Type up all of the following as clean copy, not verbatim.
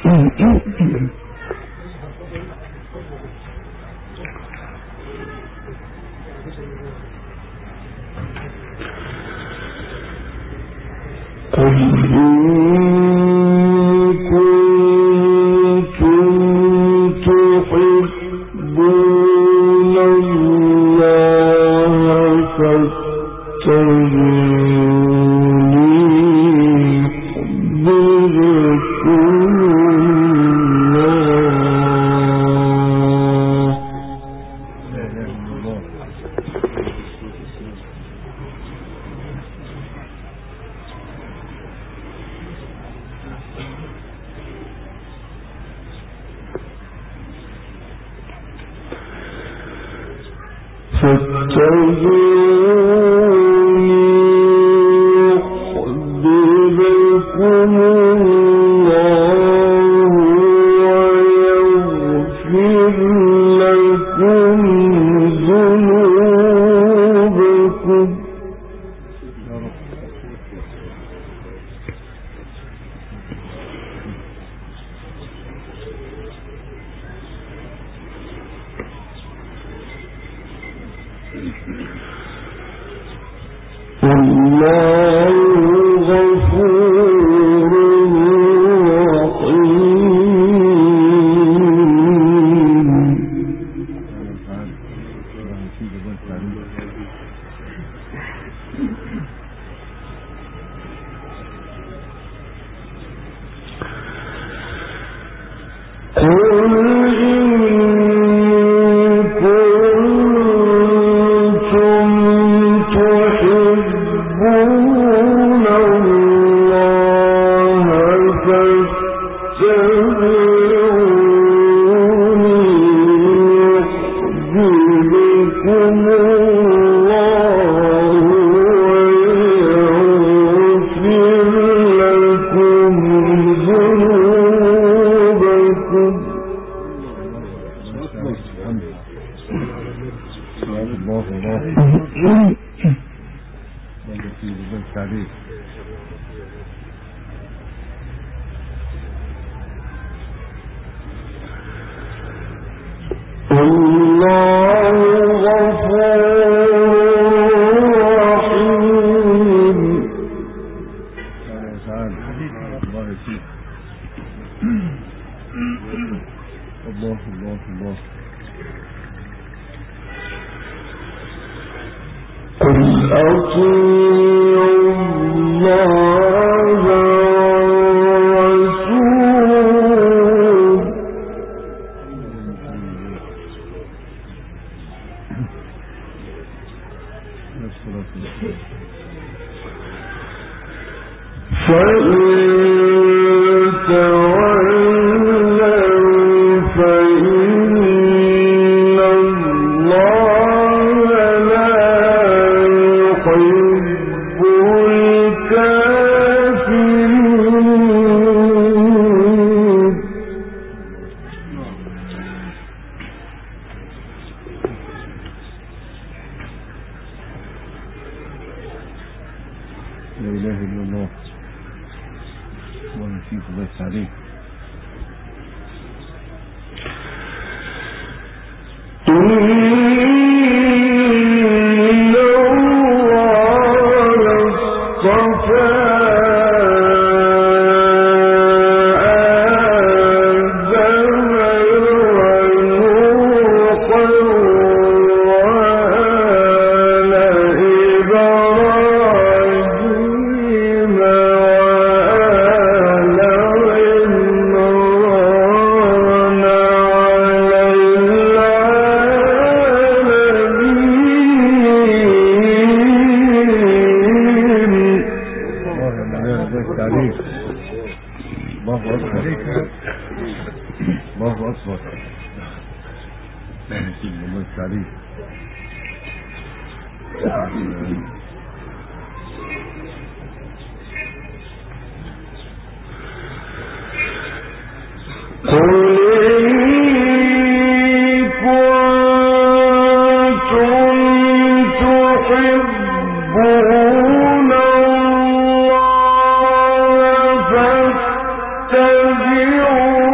فاتبعوني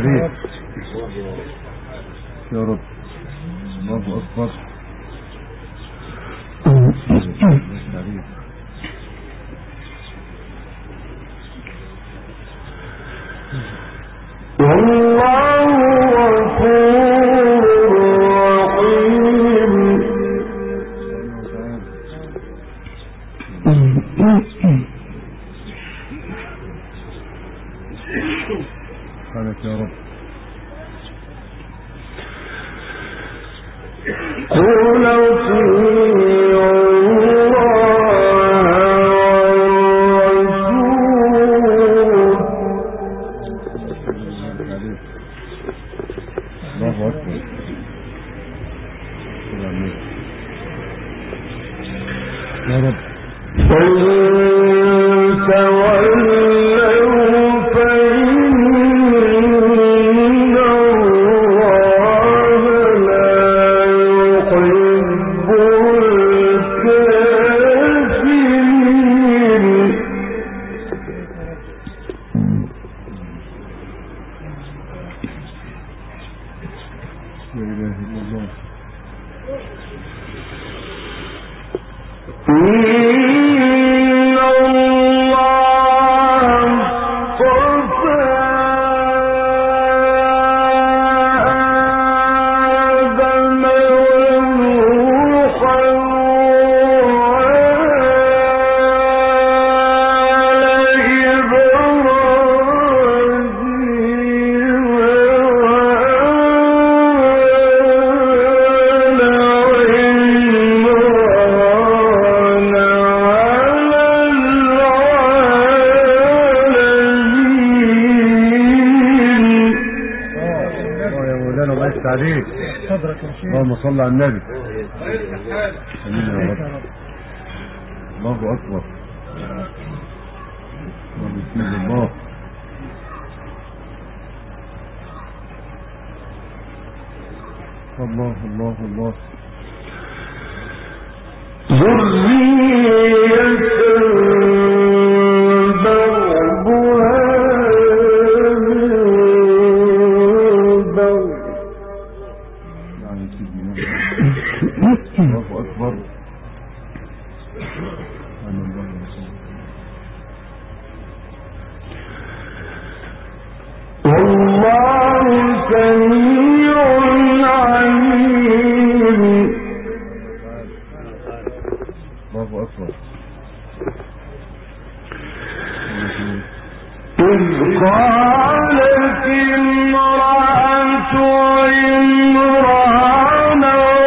عليك يا رب. الله أكبر. سبحانك يا رب. قل الله أكبر. يا رب. اللهم صل على النبي. امين يا رب. الله اكبر. بسم الله. الله الله الله. الله أكبر. والله سميع عليم. الله أكبر. إذ قالت امرأة عمران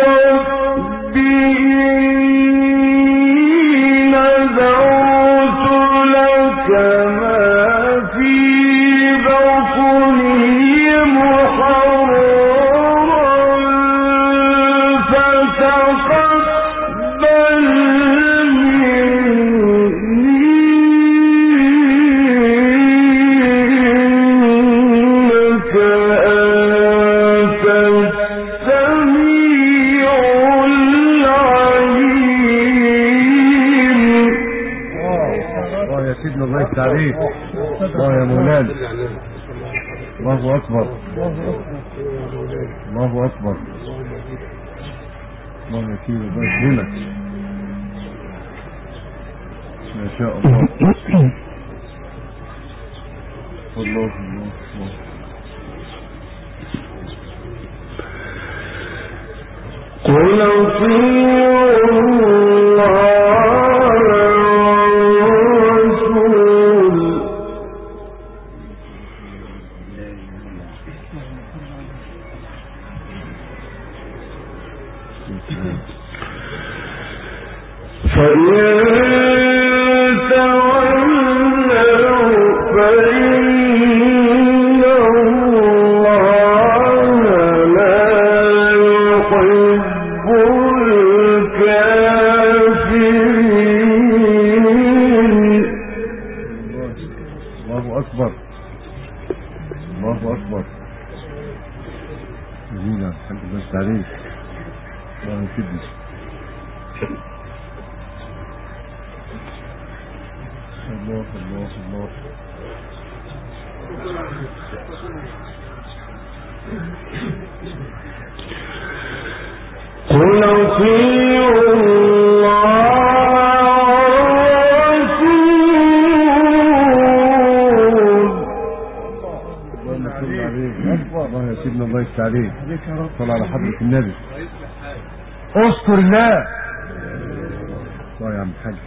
عليك. الله يا مولانا. الله أكبر. الله أكبر. الله يكيل الله يكرمك ما شاء الله. الله الله الله. قل اطيعوا الله قل اطيعوا الله يا سيدنا الله يفتح عليك. صل على حضرة النبي. اذكر الله. الله يا عم الحاج.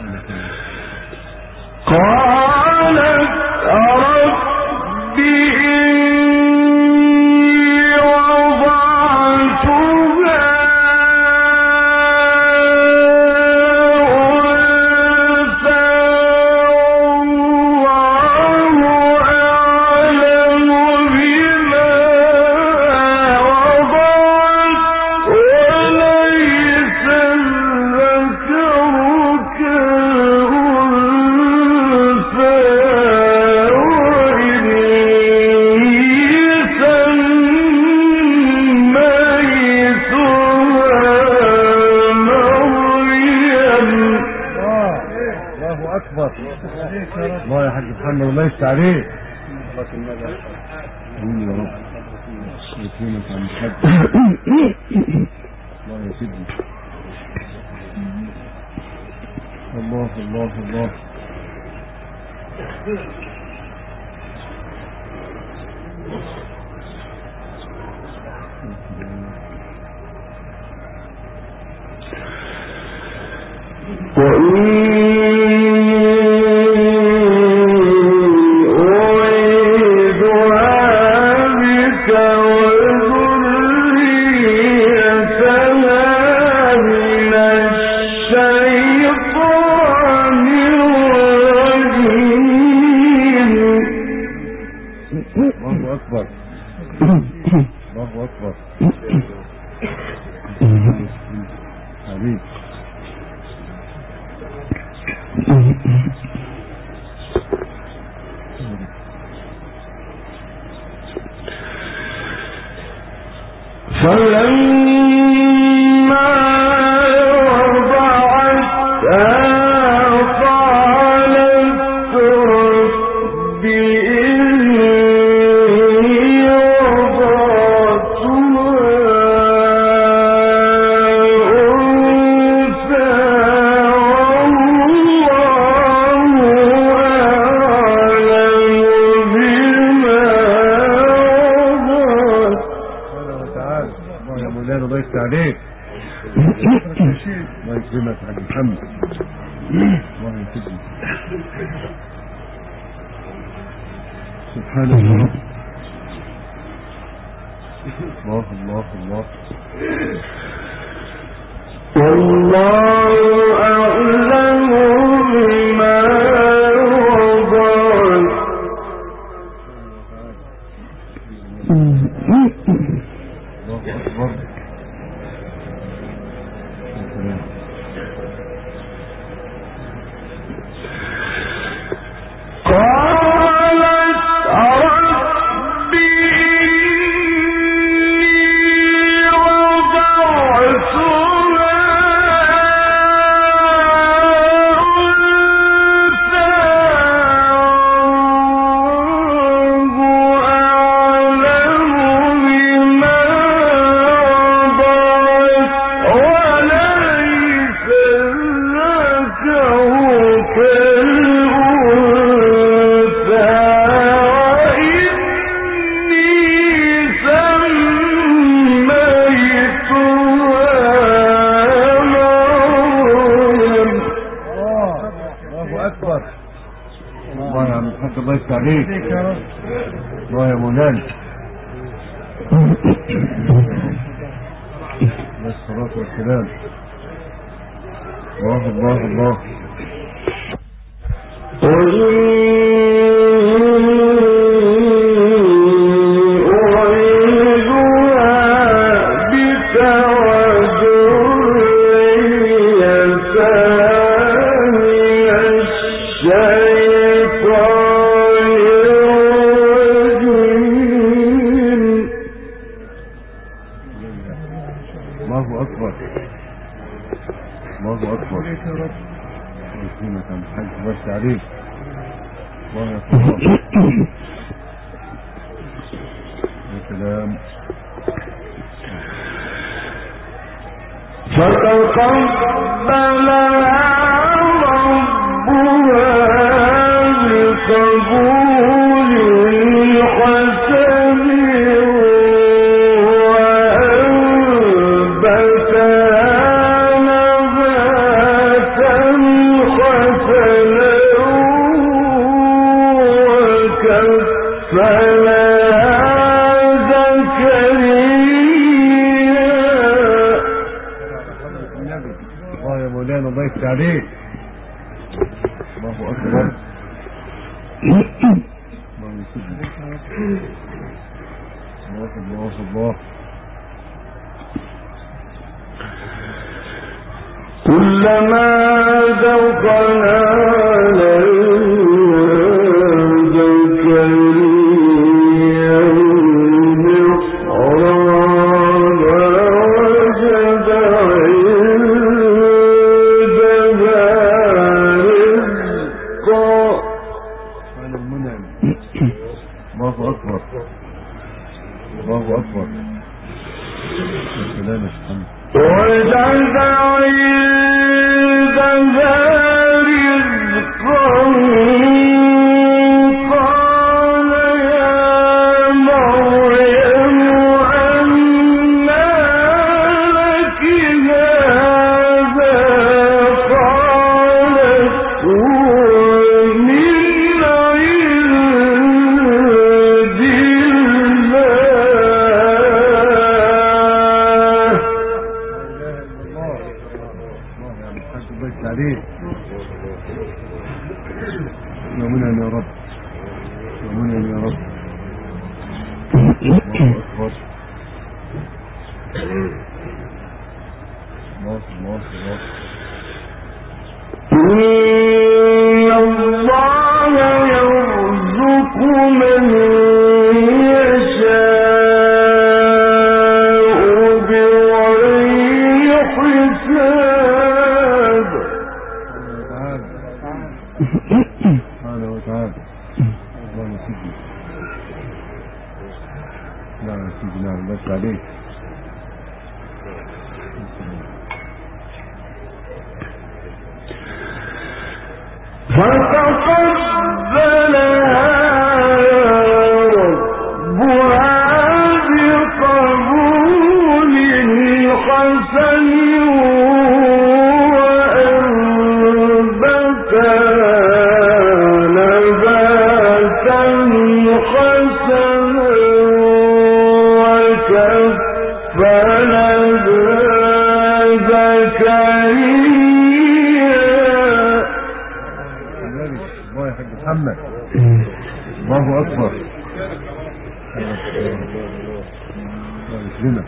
قالت ربي الله يا حاج محمد الله يفتح عليك. قول يا رب يكرمك عن الحج. الله يا سيدي. الله الله الله. خير الله أكبر. الله الله. كلما دخل الله أكبر. الله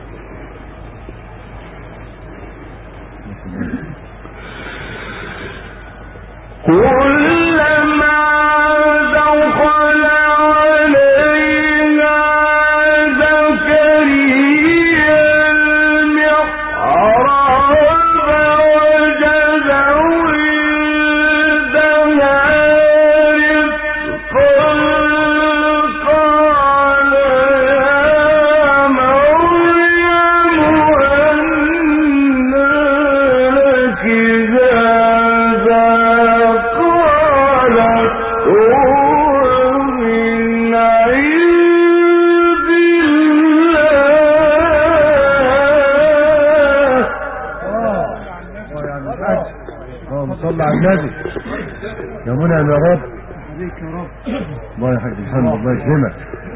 صل على النبي يا منعم يا رب. الله يا حاج الحمد. الله يكرمك.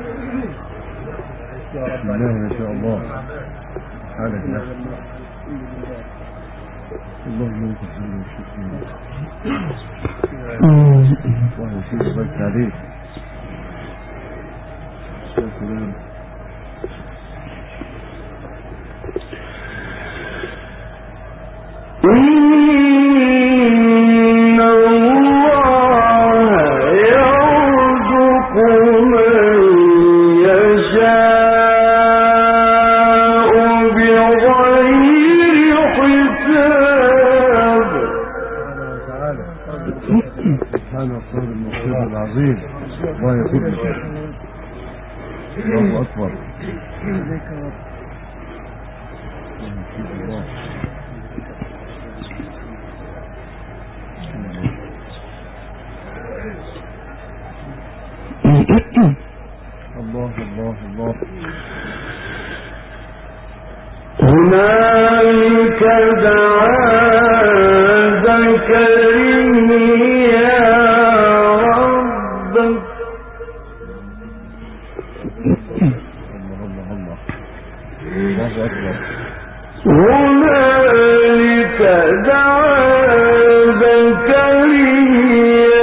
بسم الله ما شاء الله. حالك يا اخي. اللهم انت الحمد والشكر. الله يسير ويبارك عليك. سلام. الله يكرمك. الله أكبر. الله الله الله. هنالك دعا زكريا ربه. الله أكبر. هنالك دعا زكريا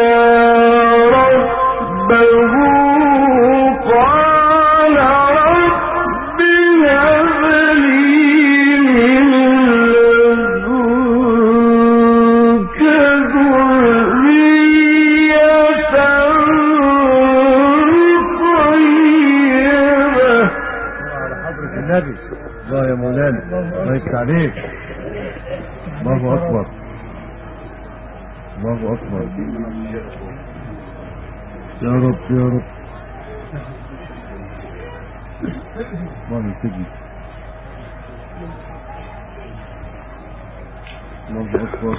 عليك. الله اكبر الله اكبر. يا رب يا رب. الله يسجد. الله اكبر.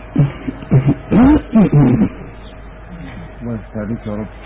الله يفتح عليك يا رب.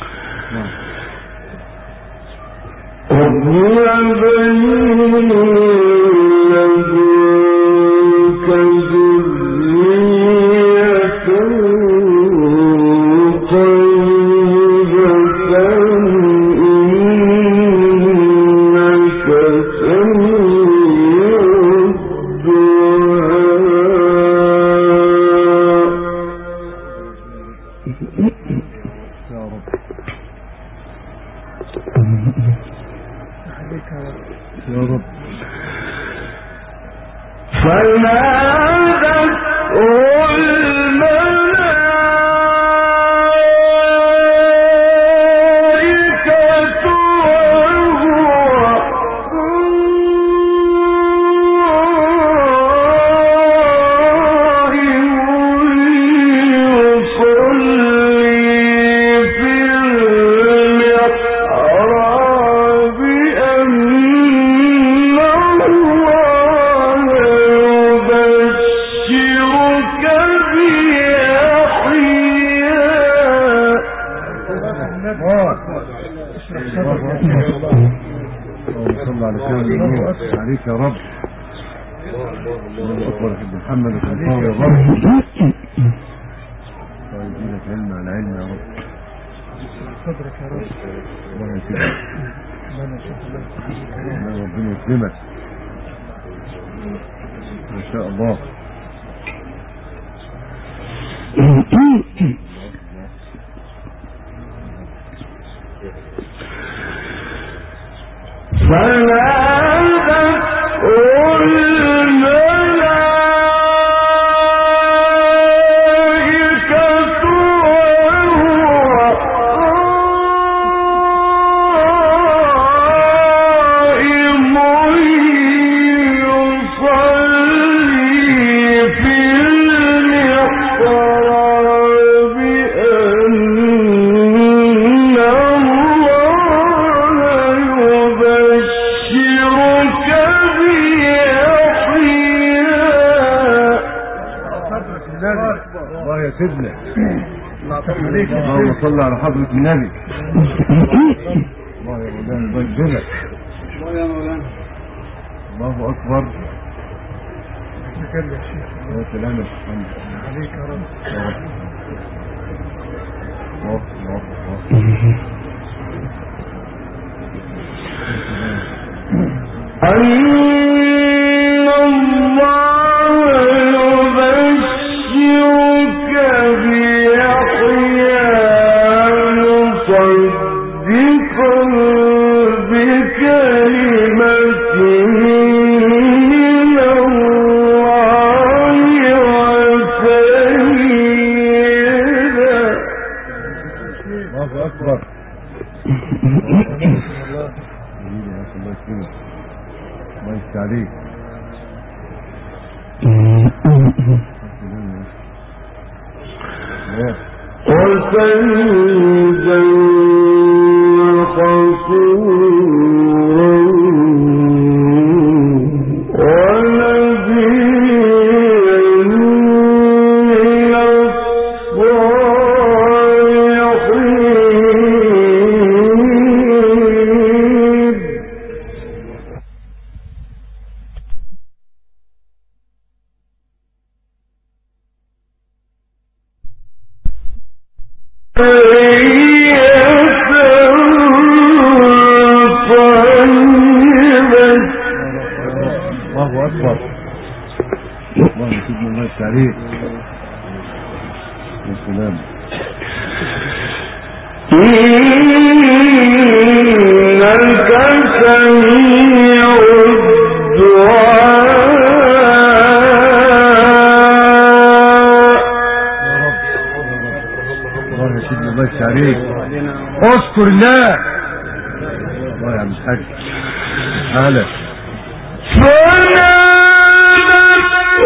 عليك يا رب. الله اكبر. محمد وصلى يا رب. يديلك علم على علم يا رب. صدرك يا رب. الله يسلمك. ربنا يسلمك ما شاء الله. اللهم صل على حضرة النبي. الله يا مولانا الله يجزلك. الله اكبر. يا سلام عليك يا رب. الله الله اذكر الله. الله يا عم الحاج. تعالى.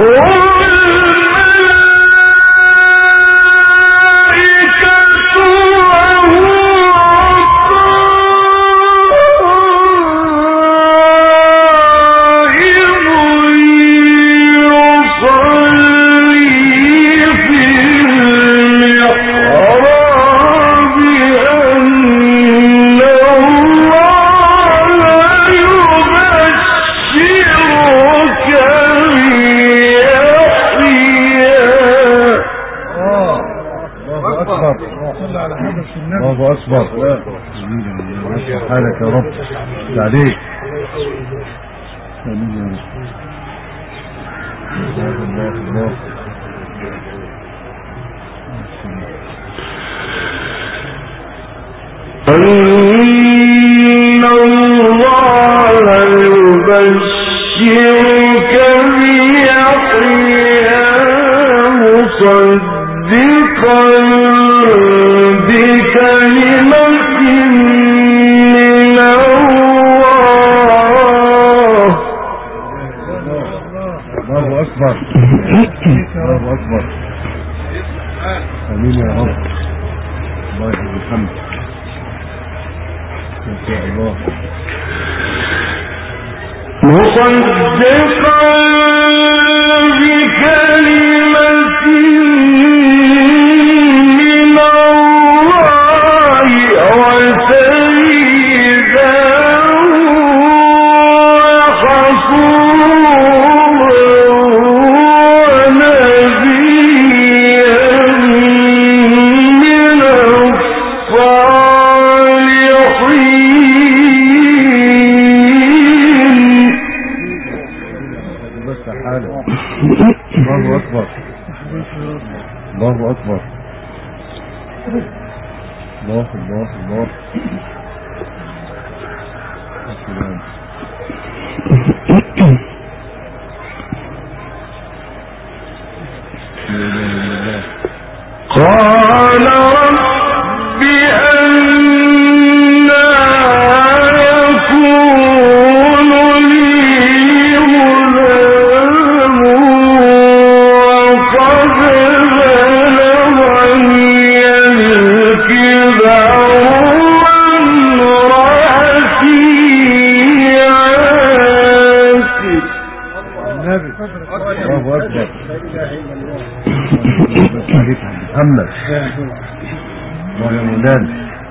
الله أكبر. حالك يا رب عليك. الله الله إن الله يبشرك بيحيى مصدقا بكلمة من الله. الله أكبر. الله أكبر. آمين يا رب. الله يحفظ الحمد. ما شاء الله. مصدقا بكلمة من الله وسيدا وحصورا ونبيا من الصالحين. بس حاله. الله أكبر. الله أكبر. الله الله الله. السلام. لا إله إلا الله. قال رب أنى يكون لي غلام وقد بلغني الكبر وامرأتي عاقر. النبي. الله أكبر. عليك محمد. الله يا مولانا.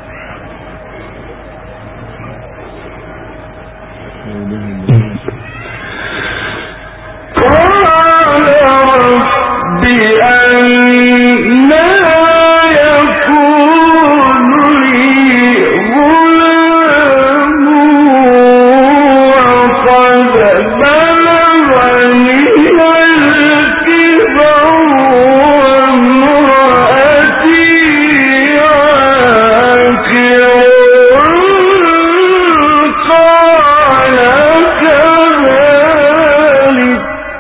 قال رب أنى يكون لي غلام وقد بلغني الكبر وامرأتي عاقر. قال كذلك.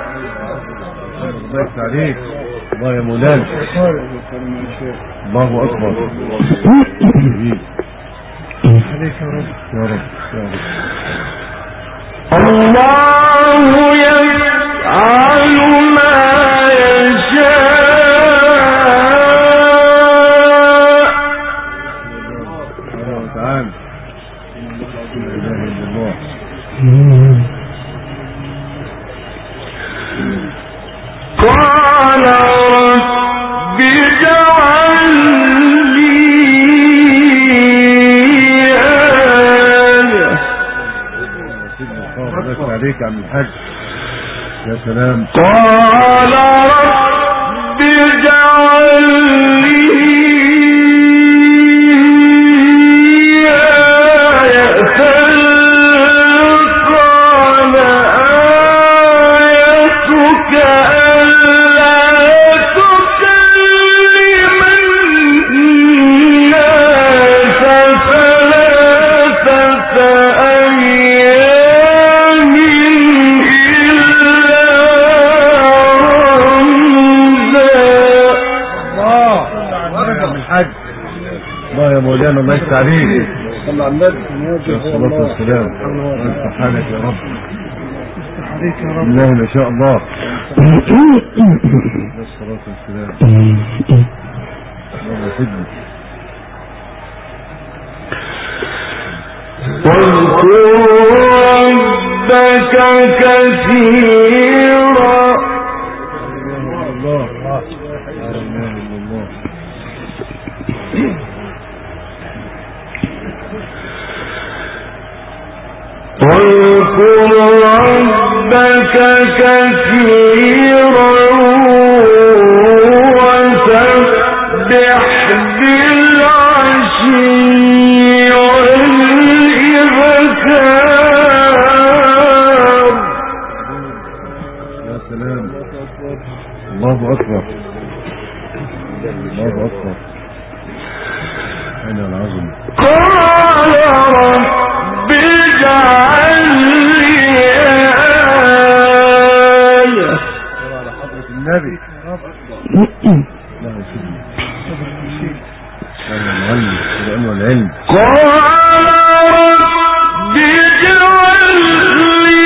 بس عليك. الله يا مولانا. الله أكبر. عليك يا رب. يا رب يا رب. الله يفعل ما يشاء. الله تعالى. لا إله إلا الله. قال رب اجعل لي آية. بس عليك يا عم الحاج. يا سلام. قال رب اجعل لي آية. قال آيتك ألا تكلم الناس ثلاثة أيام إلا رمزا. الحاج. الله يا مولانا. الله يفتح عليك. صلى على النبي. الصلاة والسلام. انت حالك يا رب. الله ما شاء الله. الصلاة والسلام. الله يسلمك. واذكر ربك كثيرا. الله لا اله الا الله. واذكر ربك كثيرا وسبح بالعشي والإبكار. يا سلام. الله أكبر. الله أكبر. أنا العظيم. قال رب اجعل لي آية. على حضرة النبي. لا يسلمك. أنا المعلم القرآن والعلم. قال رب اجعل لي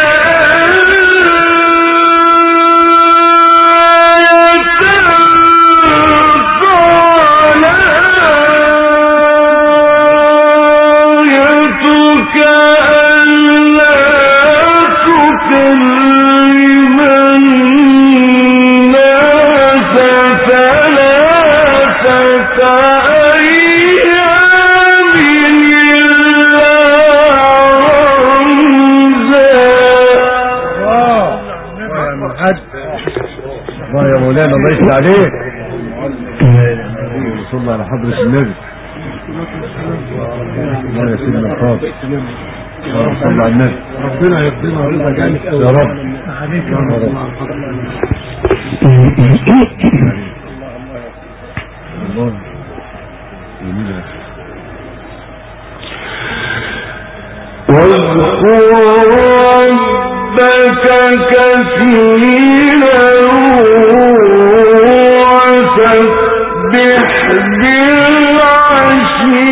الله يا مولانا الله يفتح عليك. وصلنا على حضرة النبي. الله يا سيدنا الخاطر. صلى على النبي. ربنا يرضينا ورضا جانب يا رب. يا رب. الله جميل. واذكر ربك كثيرا وسبح بالعشي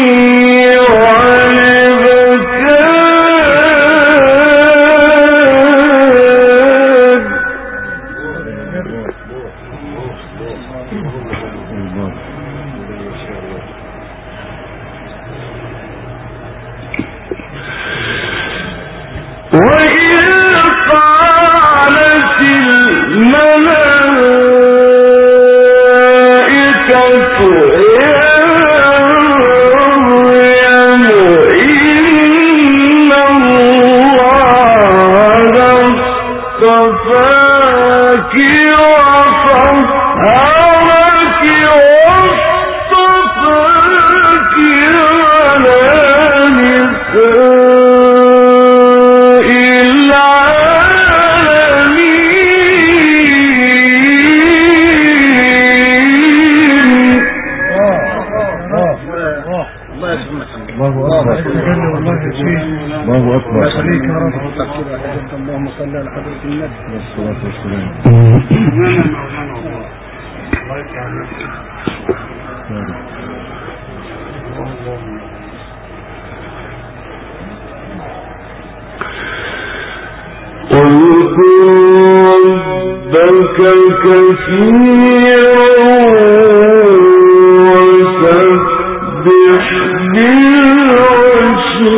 اللهم صل على حضرة النبي والصلاة والسلام. واذكر ربك كثيرا وسبح بالعشي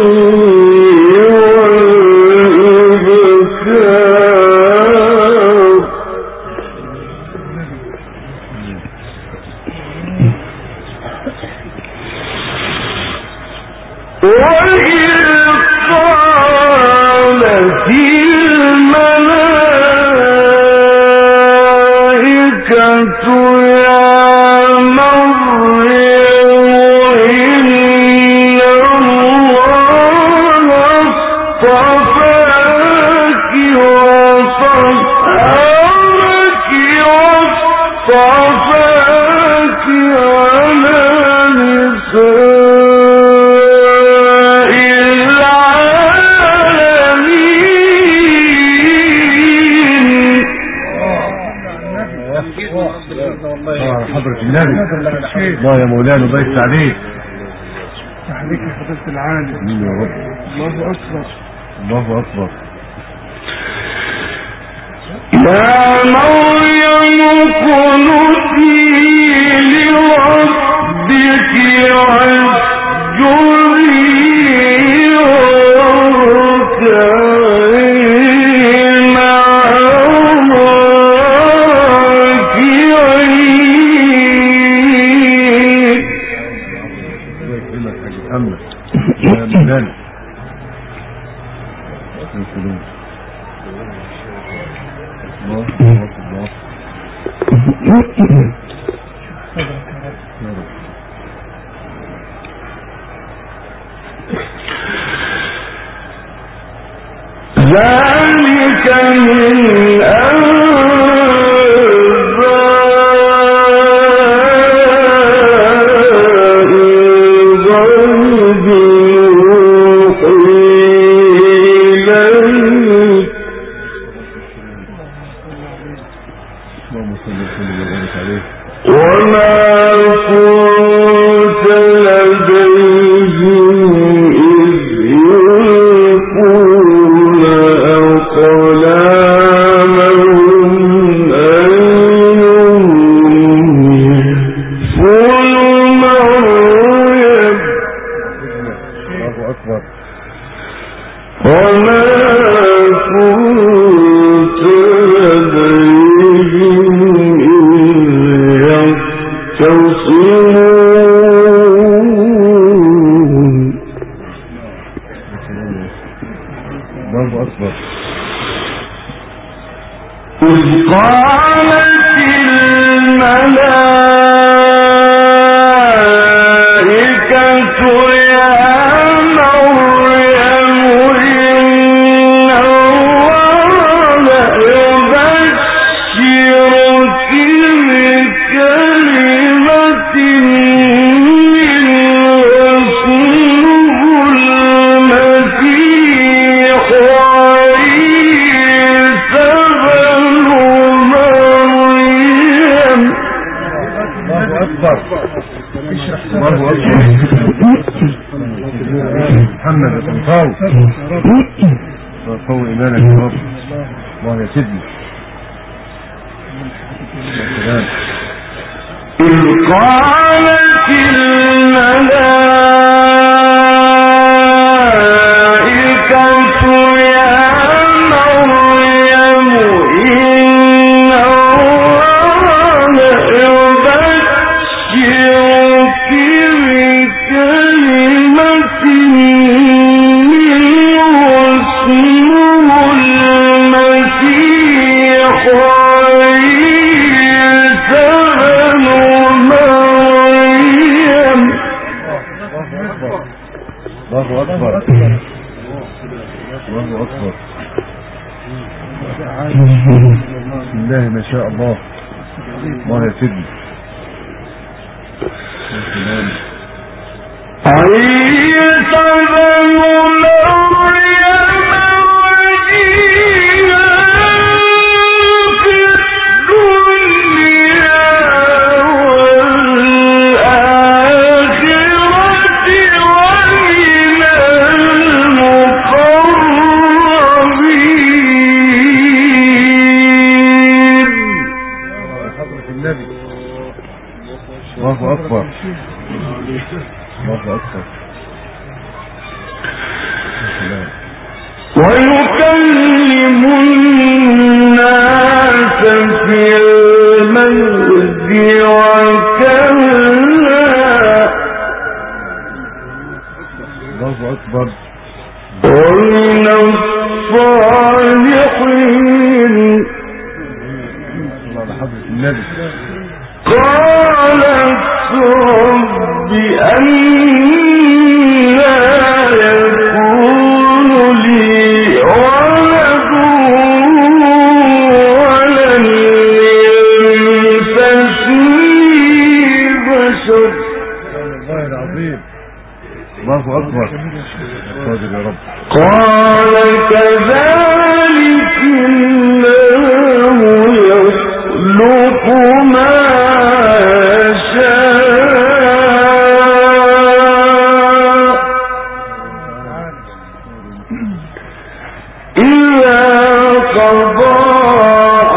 الله يا مولانا الله يفتح عليك. عليك يا حضرة العالم. امين يا رب. الله أكبر. الله أكبر. قوي إيمانك يا رب. الله يا سيدنا. إذ قالت الملائكة يا مريم إن الله يبشرك بكلمة الله أكبر. الله أكبر. بسم الله ما شاء الله. الله يا سيدي. عيسى بن الله أكبر. الله أكبر. ويكلم الناس في المهد وكهلا. الله أكبر. ومن الصالحين. الله لحضرة النبي. قالت رب أنى يكون لي ولد ولم يمسسني بشر. الله العظيم. الله أكبر. قادر يا رب. قال كذلك الله يخلق ما إذا قضى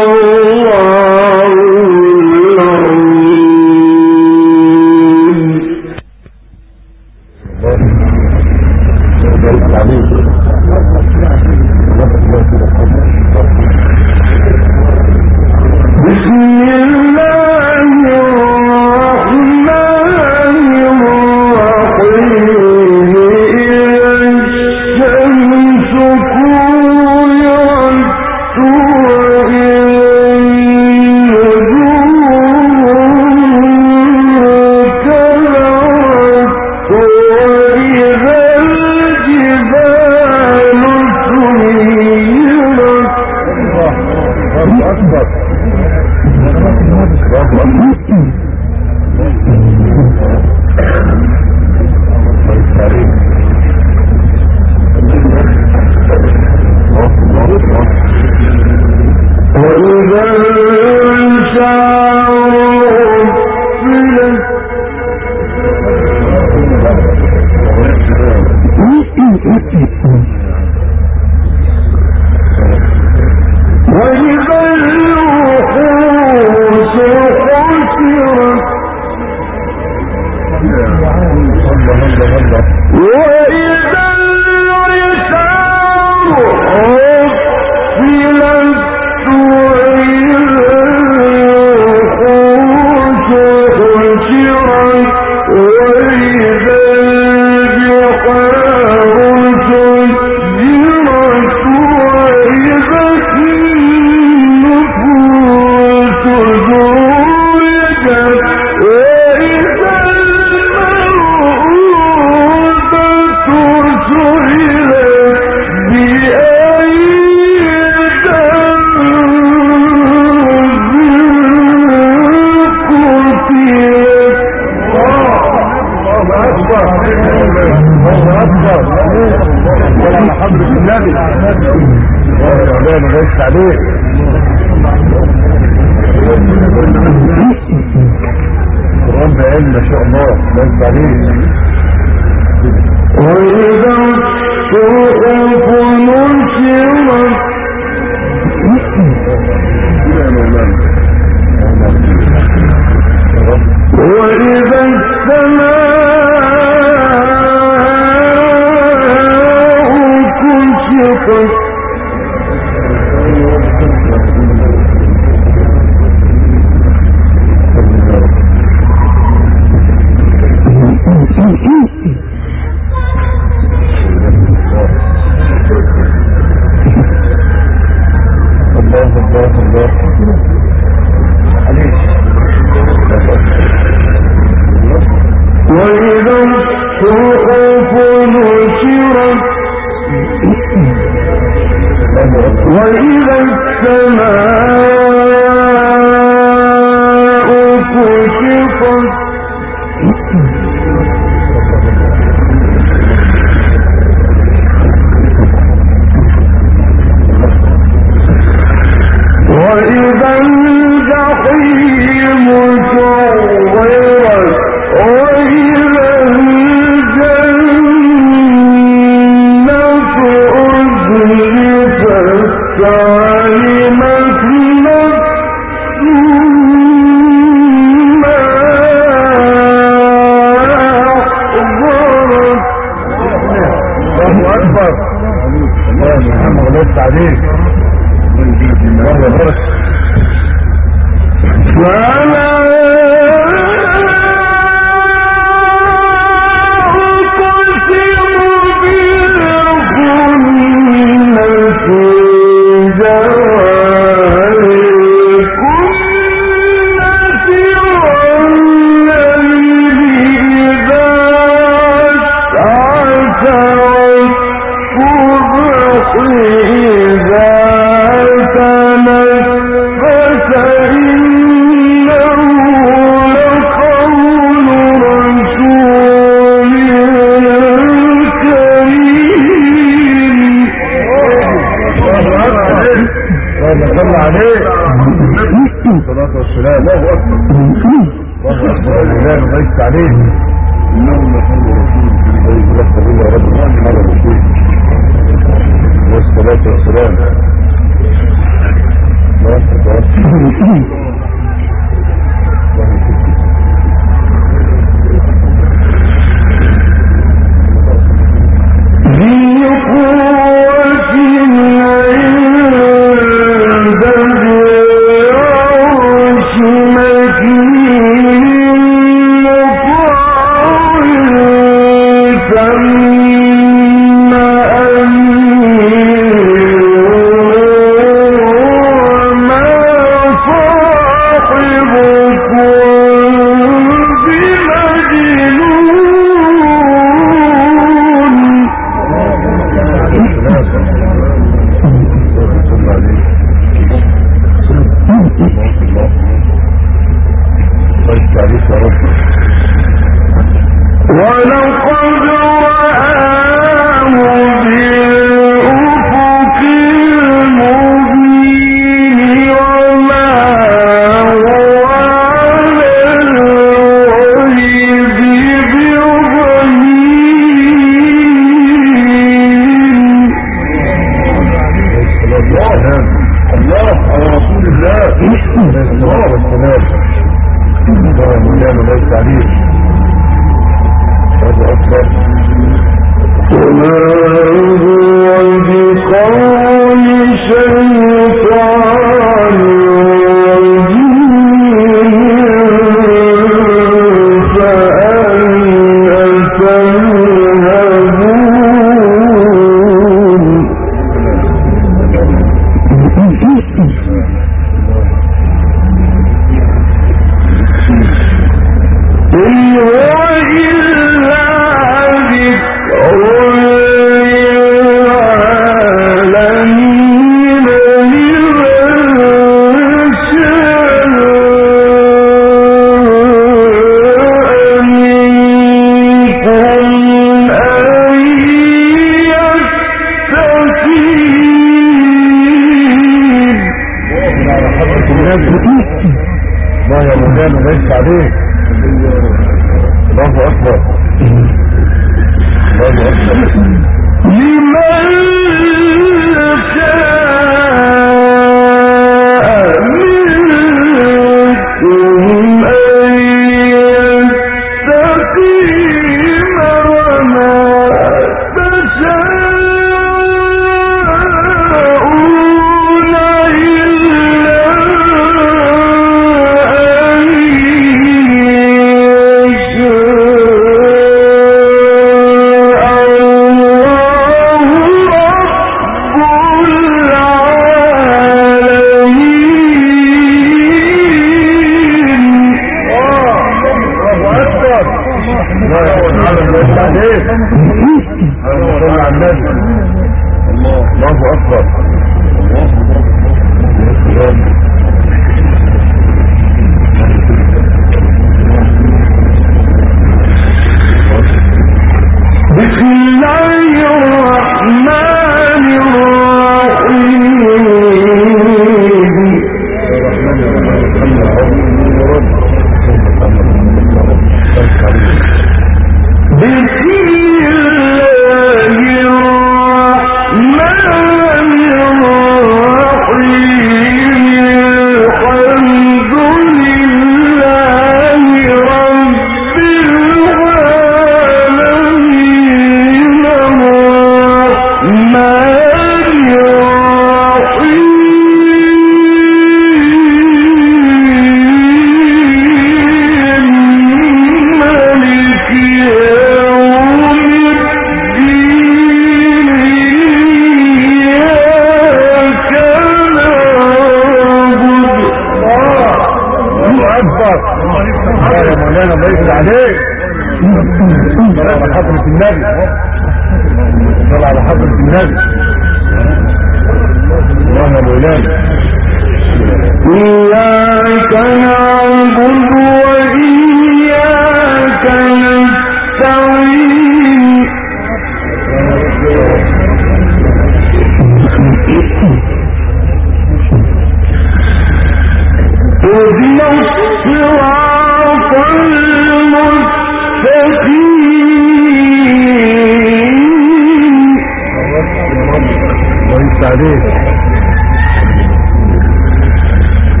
صراط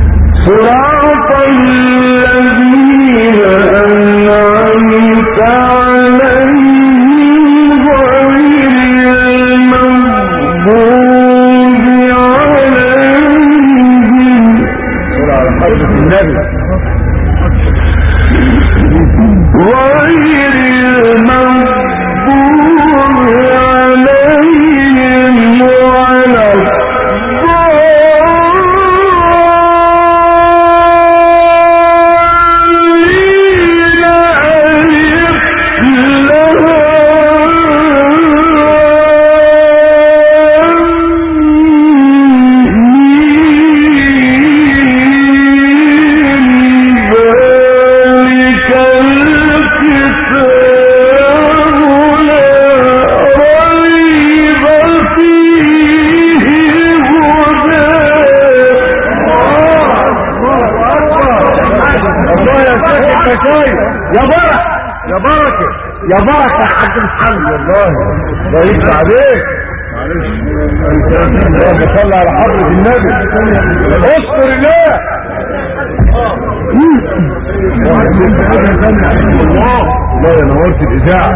صراط الذين أنعمت عليهم غير المغضوب عليهم. على حضرة النبي. غير المغضوب عليهم ولا يا بركة يا حاج محمد. والله ضيفت عليك. معلش اللهم صل على حضرة النبي. اذكر الله. الله يا نورت الإذاعة.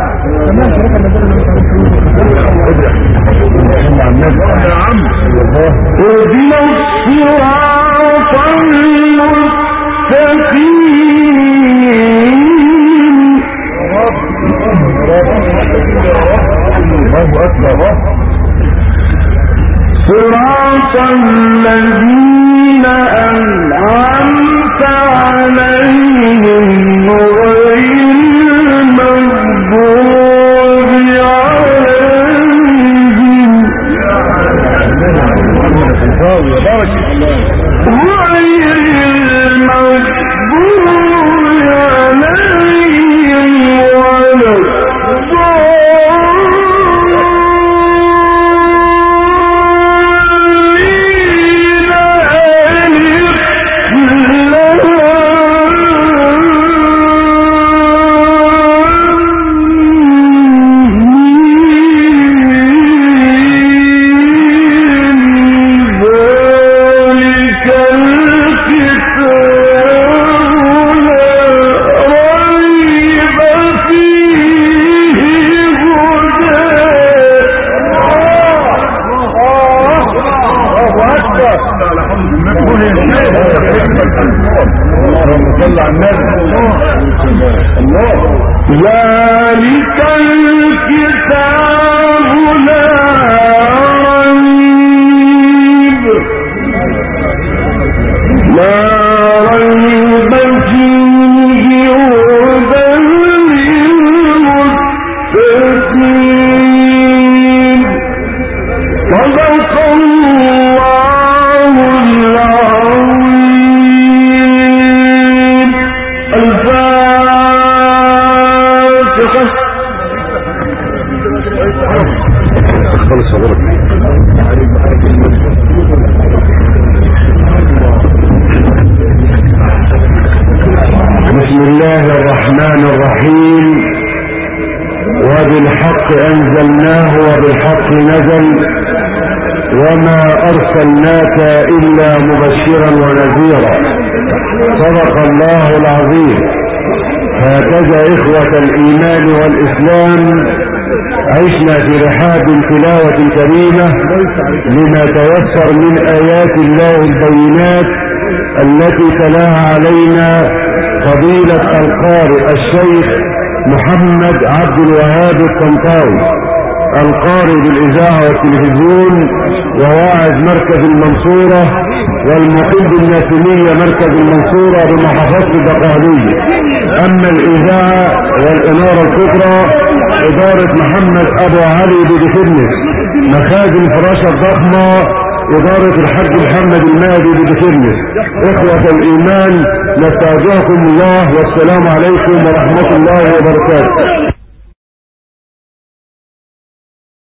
يا عم اهدنا الصراط المستقيم. الله أكبر. صراط الذين أنعمت عليهم غير المغضوب عليهم غير المغضوب عليهم ولا ذلك الكتاب لا ريب فيه هدى للمتقين. صدق الله العظيم. بسم الله الرحمن الرحيم. وبالحق أنزلناه وبالحق نزل وما أرسلناك إلا مبشرا ونذيرا. صدق الله العظيم. هكذا إخوة الإيمان والإسلام عشنا في رحاب التلاوة الكريمة لما تيسر من آيات الله البينات التي تلاها علينا فضيلة القارئ الشيخ محمد عبد الوهاب الطنطاوي، القارئ بالإذاعة والتلفزيون وواعظ مركز المنصورة والمقيم بالناسمية مركز المنصورة بمحافظة الدقهلية. أما الإذاعة والإنارة الكبرى إدارة محمد أبو علي بدفنس، مخازن فراشة الضخمة إدارة الحاج محمد المهدي بدفنس. إخوة الإيمان نستودعكم الله والسلام عليكم ورحمة الله وبركاته.